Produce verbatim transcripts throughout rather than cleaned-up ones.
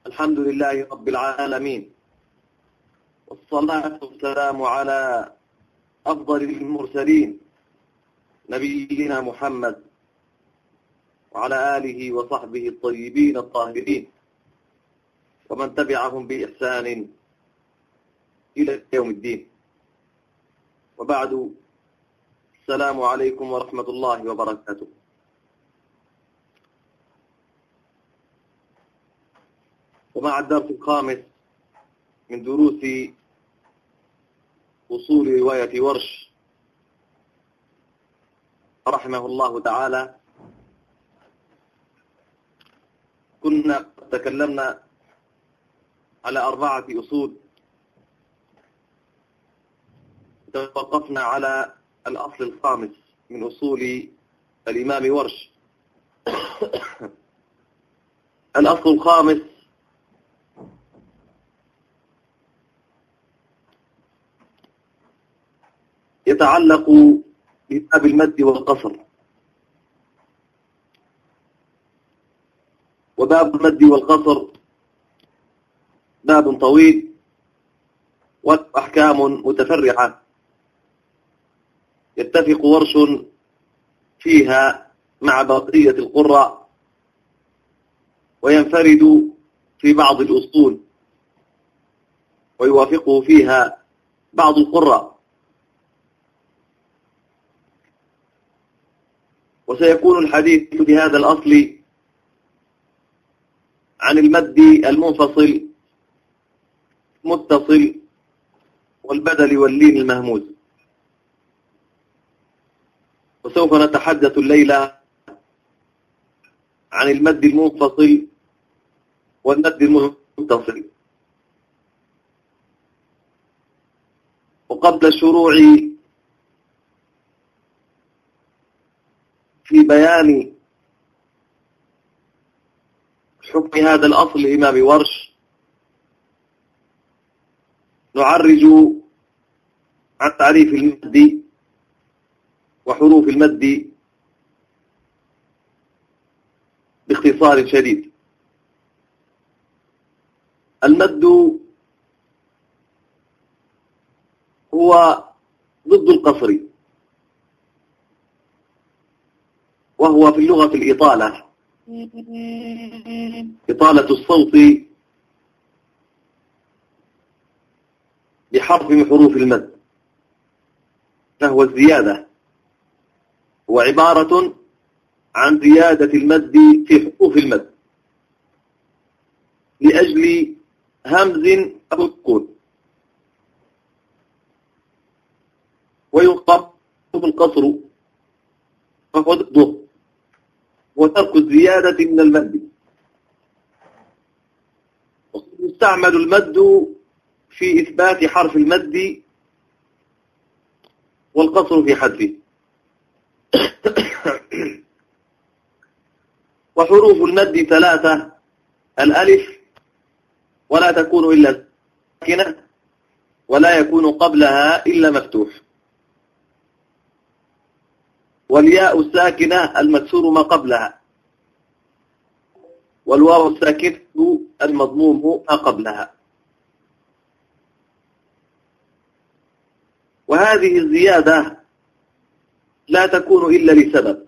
الحمد لله رب العالمين، والصلاة والسلام على أفضل المرسلين نبينا محمد وعلى آله وصحبه الطيبين الطاهرين ومن تبعهم بإحسان إلى يوم الدين. وبعد، السلام عليكم ورحمة الله وبركاته. ومع الدرس الخامس من دروس أصول رواية ورش رحمه الله تعالى، كنا تكلمنا على أربعة أصول، توقفنا على الأصل الخامس من أصول الإمام ورش. الأصل الخامس يتعلق بباب المد والقصر. وباب المد والقصر باب طويل وأحكام متفرعة، يتفق ورش فيها مع بقية القراء، وينفرد في بعض الأصول ويوافقه فيها بعض القراء. وسيكون الحديث في هذا الأصل عن المد المنفصل متصل والبدل واللين المهموز. وسوف نتحدث الليلة عن المد المنفصل والمد المتصل. وقبل الشروع في بيان حكم هذا الأصل لإمام ورش، نعرج عن تعريف المد وحروف المد باختصار شديد. المد هو ضد القصر، وهو في اللغة الإطالة، إطالة الصوت بحرف من حروف المد، فهو الزيادة، هو عبارة عن زيادة المد في حروف المد لأجل همز أو سكون. ويقام القصر فهو ضده، وترك الزيادة من المد. يستعمل المد في إثبات حرف المد والقصر في حذفه. وحروف المد ثلاثة: الألف، ولا تكون إلا ساكنة، ولا يكون قبلها إلا مفتوح، والياء الساكنة المكسور ما قبلها، والواو الساكنة المضموم ما قبلها. وهذه الزيادة لا تكون إلا لسبب،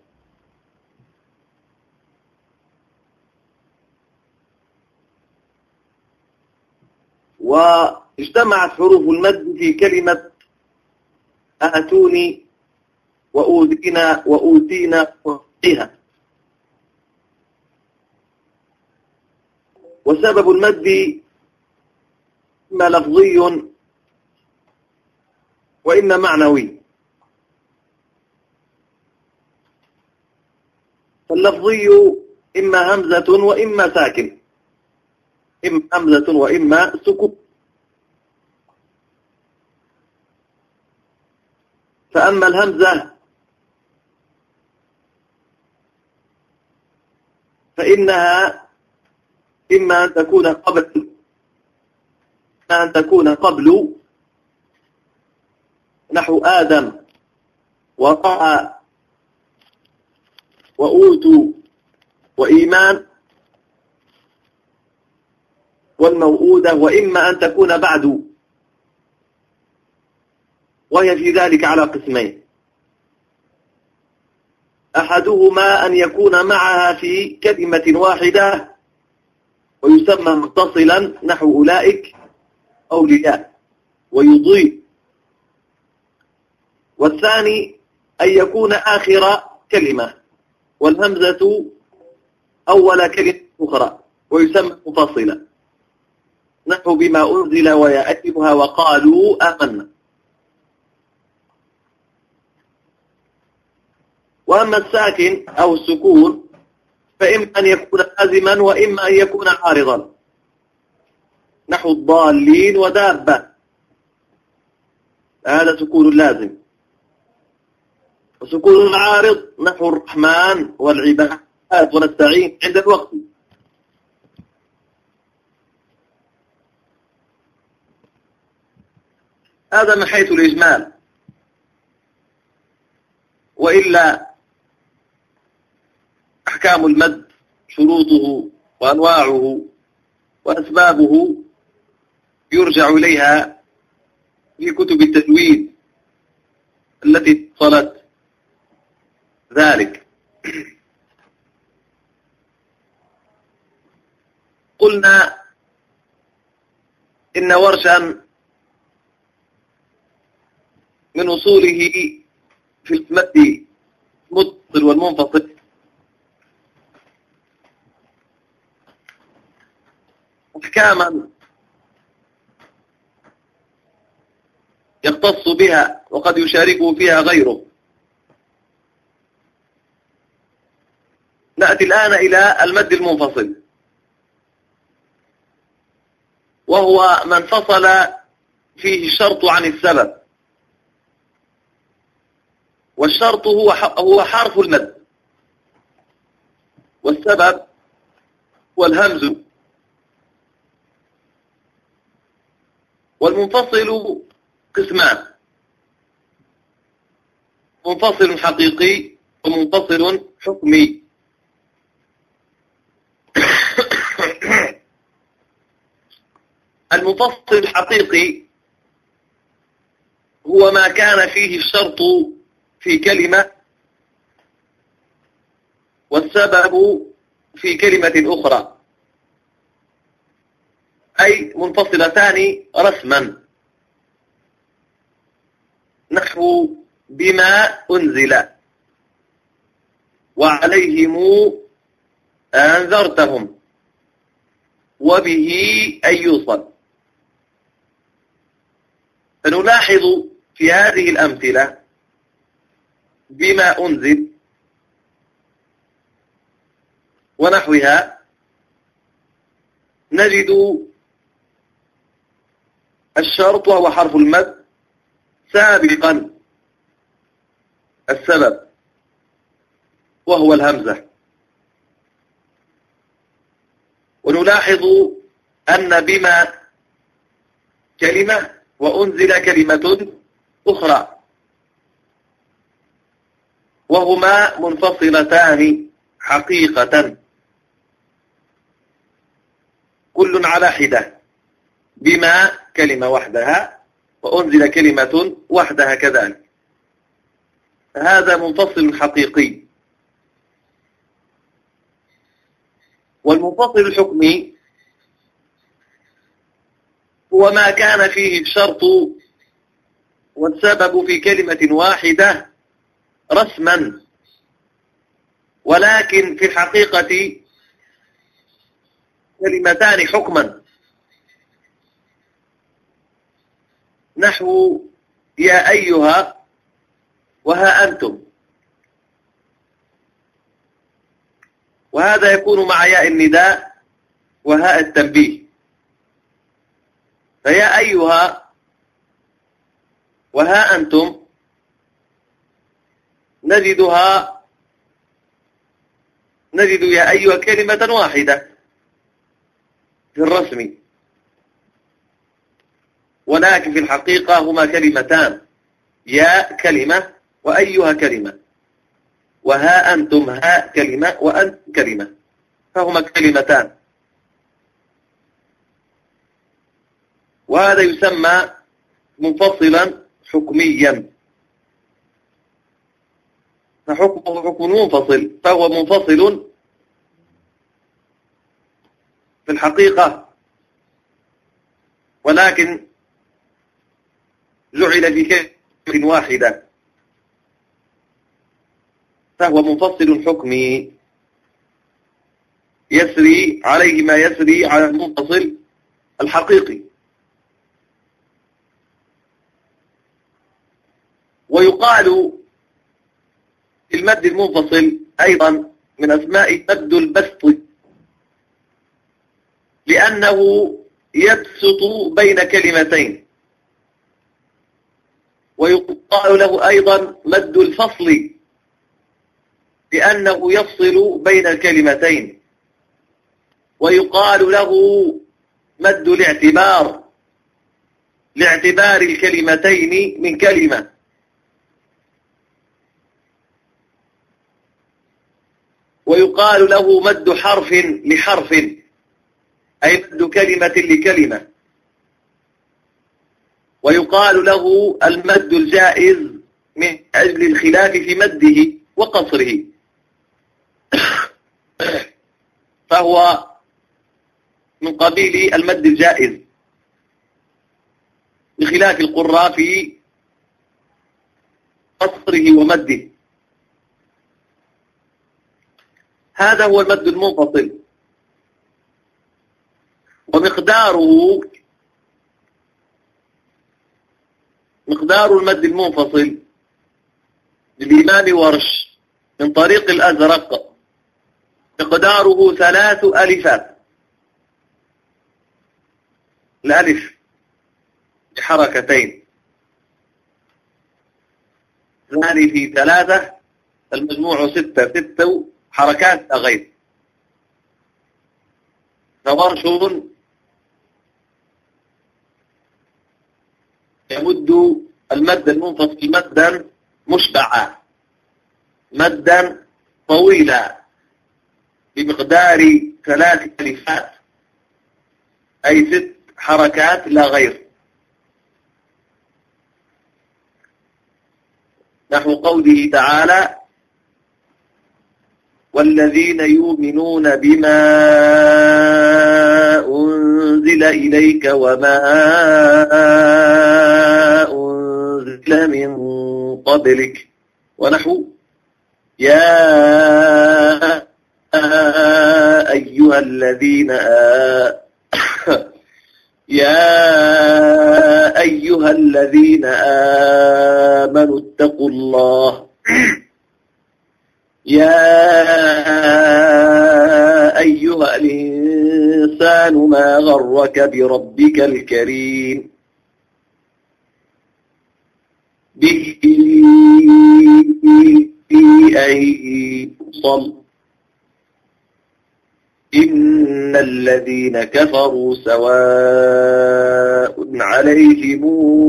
واجتمعت حروف المد في كلمة آتوني وأوذينا وأوتينا وأوتيها. وسبب المد إما لفظي وإما معنوي. فاللفظي إما همزة وإما ساكن، إما همزة وإما سكون. فأما الهمزة فإنها إما أن تكون قبل إما أن تكون قبل نحو آدم ورأى وأوتوا وإيمان، والموؤودة، وإما أن تكون بعد، وهي في ذلك على قسمين: أحدهما أن يكون معها في كلمة واحدة ويسمى متصلا، نحو أولئك أولياء ويضيء. والثاني أن يكون آخر كلمة والهمزة أول كلمة أخرى ويسمى مفصلا، نحو بما أنزل ويأتيها وقالوا آمنا. وأما الساكن أو السكون فإما أن يكون لازما وإما أن يكون عارضا، نحو الضالين ودابة، هذا سكون لازم. وسكون العارض نحو الرحمن والعباد ونستعين عند الوقت. هذا من حيث الإجمال، وإلا أحكام المد شروطه وأنواعه وأسبابه يرجع إليها في كتب التجويد التي اتصلت ذلك. قلنا إن ورشا من أصوله في المد المتصل والمنفصل أحكاما يختص بها وقد يشاركه فيها غيره. نأتي الآن إلى المد المنفصل، وهو من فصل فيه الشرط عن السبب، والشرط هو هو حرف المد، والسبب هو الهمز. والمنفصل قسمان: منفصل حقيقي ومنفصل حكمي. المنفصل الحقيقي هو ما كان فيه الشرط في كلمة والسبب في كلمة أخرى، أي منفصلتان رسما، نحو بما أنزل وعليهم أنذرتهم وبه أن يوصل. فنلاحظ في هذه الأمثلة بما أنزل ونحوها نجد الشرط وهو حرف المد سابقا السبب وهو الهمزة. ونلاحظ أن بما كلمة وأنزل كلمة أخرى، وهما منفصلتان حقيقة، كل على حدة. بما كلمة وحدها وأنزل كلمة وحدها كذلك، هذا منفصل حقيقي. والمنفصل الحكمي هو ما كان فيه الشرط والسبب في كلمة واحدة رسما، ولكن في الحقيقة كلمتان حكما، نحو يا أيها وها أنتم. وهذا يكون مع ياء النداء وهاء التنبيه. فيا أيها وها أنتم نجدها نجد يا أيها كلمة واحدة في الرسم، ولكن في الحقيقة هما كلمتان: يا كلمة وأيها كلمة، وها أنتم ها كلمة وأنت كلمة، فهما كلمتان. وهذا يسمى منفصلا حكميا، فحكمه حكم منفصل، فهو منفصل في الحقيقة ولكن جعل في كلمة واحدة، فهو منفصل حكمي يسري عليه ما يسري على المنفصل الحقيقي. ويقال في المد المنفصل أيضا من أسماء مد البسط، لأنه يبسط بين كلمتين. ويقال له أيضا مد الفصل، لأنه يفصل بين الكلمتين. ويقال له مد الاعتبار، لاعتبار الكلمتين من كلمة. ويقال له مد حرف لحرف، أي مد كلمة لكلمة. ويقال له المد الجائز من أجل الخلاف في مده وقصره، فهو من قبيل المد الجائز بخلاف القراء في قصره ومده. هذا هو المد المنفصل. ومقداره مقدار المد المنفصل للإمام ورش من طريق الأزرق مقداره ثلاث ألفات. الألف بحركتين، ثاني في ثلاثة، المجموع ستة، ستة حركات غير. فورش يمد المد المنفصل مدا مشبعا، مدا طويلا بمقدار ثلاث ألفات، أي ست حركات لا غير. نحو قوله تعالى: والذين يؤمنون بما أنزل إليك وما أنزل من قبلك. ونحو يا أيها الذين آمنوا يا أيها الذين آمنوا اتقوا الله يا أيها الإنسان ما غرك بربك الكريم به أي صل إن الذين كفروا سواء عليهم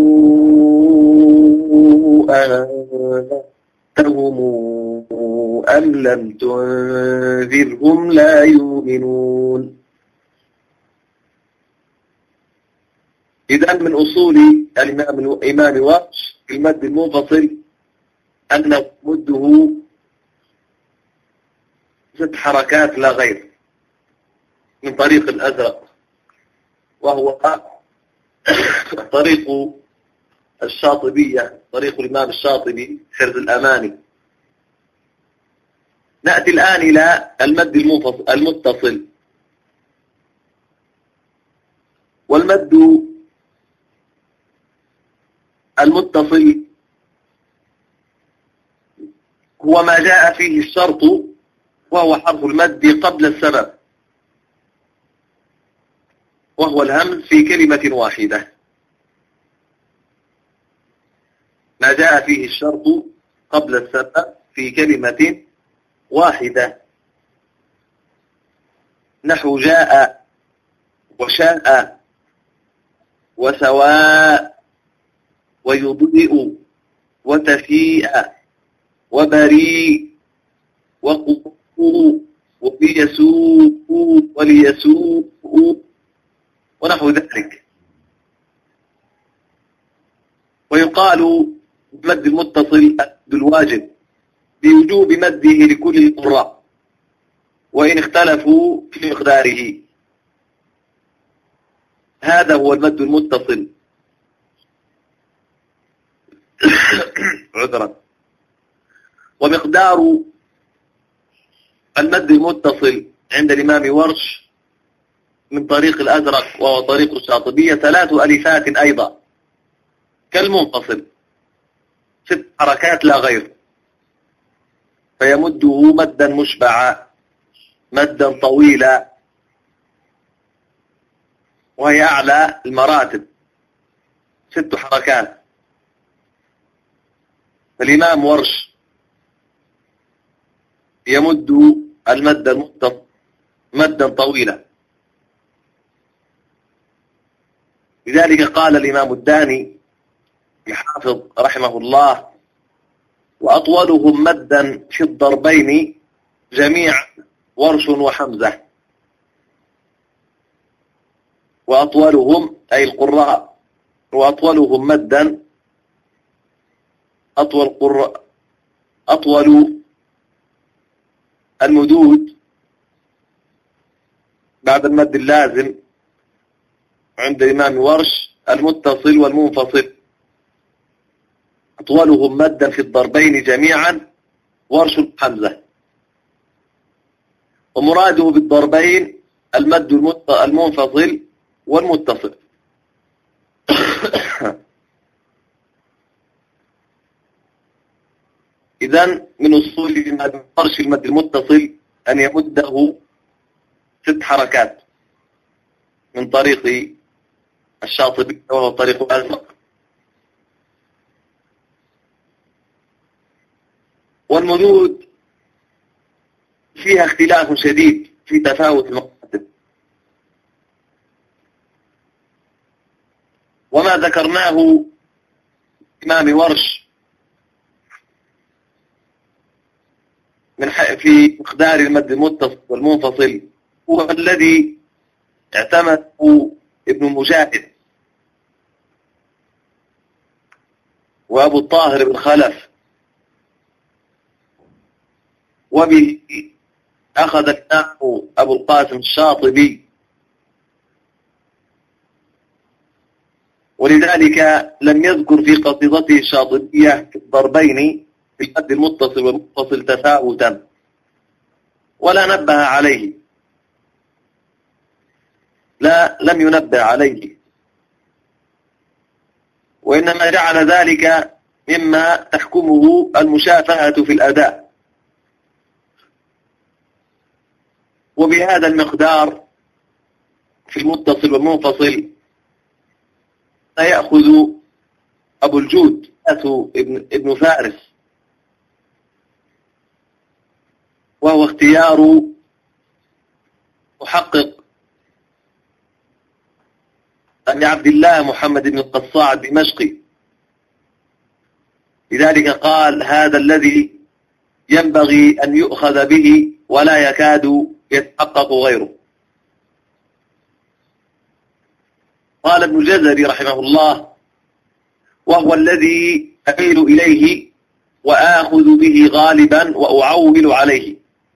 أنذرتهم أم لم تنذرهم لا يؤمنون. إذن من أصول الإمام الإمام ورش في المد المنفصل أن مده ست حركات لا غير من طريق الأزرق، وهو طريق الشاطبية، طريق الإمام الشاطبي حرز الأماني. نأتي الآن إلى المد المنفصل المتصل. والمد المتصل هو ما جاء فيه الشرط، وهو حرف المد قبل السبب، وهو الهمز في كلمة واحدة. ما جاء فيه الشرط قبل السبب في كلمة واحدة، نحو جاء وشاء وسواء ويضيء وتفيء وبريء وقفو وبيسوء وليسوء ونحو ذلك. ويقال مد المتصل بالواجب بوجوب مده لكل القراء وإن اختلفوا في مقداره. هذا هو المد المتصل. عذرا. ومقدار المد المتصل عند الإمام ورش من طريق الأزرق وهو طريق الشاطبية ثلاث ألفات أيضا كالمنفصل، ست حركات لا غير، فيمده مدا مشبعا مدا طويلا، وهي أعلى المراتب، ست حركات. فالإمام ورش يمد المد المتصل مدا طويلا. لذلك قال الإمام الداني الحافظ رحمه الله: وأطولهم مدا في الضربين جميع ورش وحمزة. وأطولهم أي القراء، وأطولهم مدا أطول قراء أطول المدود بعد المد اللازم عند الإمام ورش المتصل والمنفصل. أطولهم مدا في الضربين جميعا ورش حمزة. ومراده بالضربين المد المنفصل والمتصل. إذن من أصول ورش المد المتصل أن يمده ست حركات من طريق الشاطبي وهو طريق الأزرق. والمدود فيها اختلاف شديد في تفاوت المراتب، وما ذكرناه إمام ورش من في مقدار المد المتصل والمنفصل هو الذي اعتمده ابن مجاهد وأبو الطاهر بن خلف، وبه أخذ الإمام أبو القاسم الشاطبي، ولذلك لم يذكر في قصيدته الشاطبية في الضربين في المد المتصل والمنفصل تفاوتا ولا نبه عليه، لا لم ينبه عليه، وإنما جعل ذلك مما تحكمه المشافهة في الأداء. وبهذا المقدار في المتصل والمنفصل سيأخذ أبو الجود ابن, ابن فارس، وهو اختيار محقق أبي عبد الله محمد بن القصاع الدمشقي. لذلك قال: هذا الذي ينبغي أن يؤخذ به ولا يكاد يتحقق غيره. قال ابن الجزري رحمه الله: وهو الذي أميل إليه وآخذ به غالبا وأعول عليه.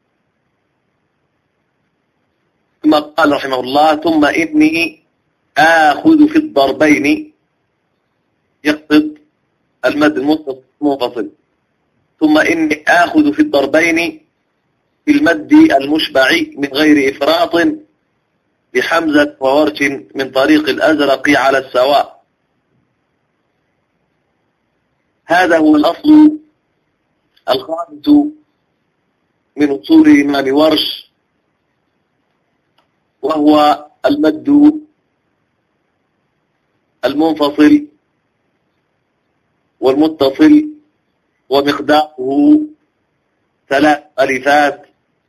ثم قال رحمه الله: ثم إني آخذ في الضربين، يقصد المد المنفصل، ثم إني آخذ في الضربين في المد المشبع من غير إفراط بحمزة وورش من طريق الأزرق على السواء. هذا هو الأصل الخامس من أصول الإمام ورش، وهو المد المنفصل والمتصل، ومقداره ثلاث ألفات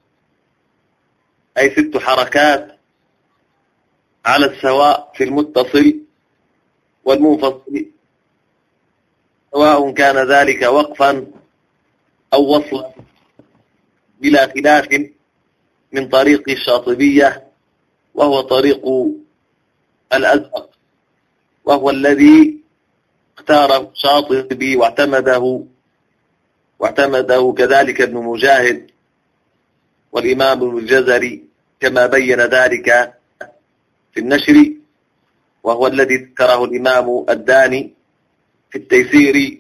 أي ست حركات على السواء في المتصل والمنفصل، سواء كان ذلك وقفا أو وصلا، بلا خلاف من طريق الشاطبية وهو طريق الأزرق، وهو الذي اختاره شاطبي واعتمده واعتمده كذلك ابن مجاهد والإمام ابن الجزري كما بين ذلك في النشر، وهو الذي ذكره الإمام الداني في التيسير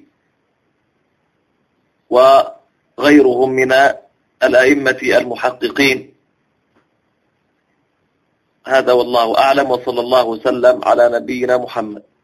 وغيرهم من الأئمة المحققين. هذا والله أعلم، وصلى الله وسلم على نبينا محمد.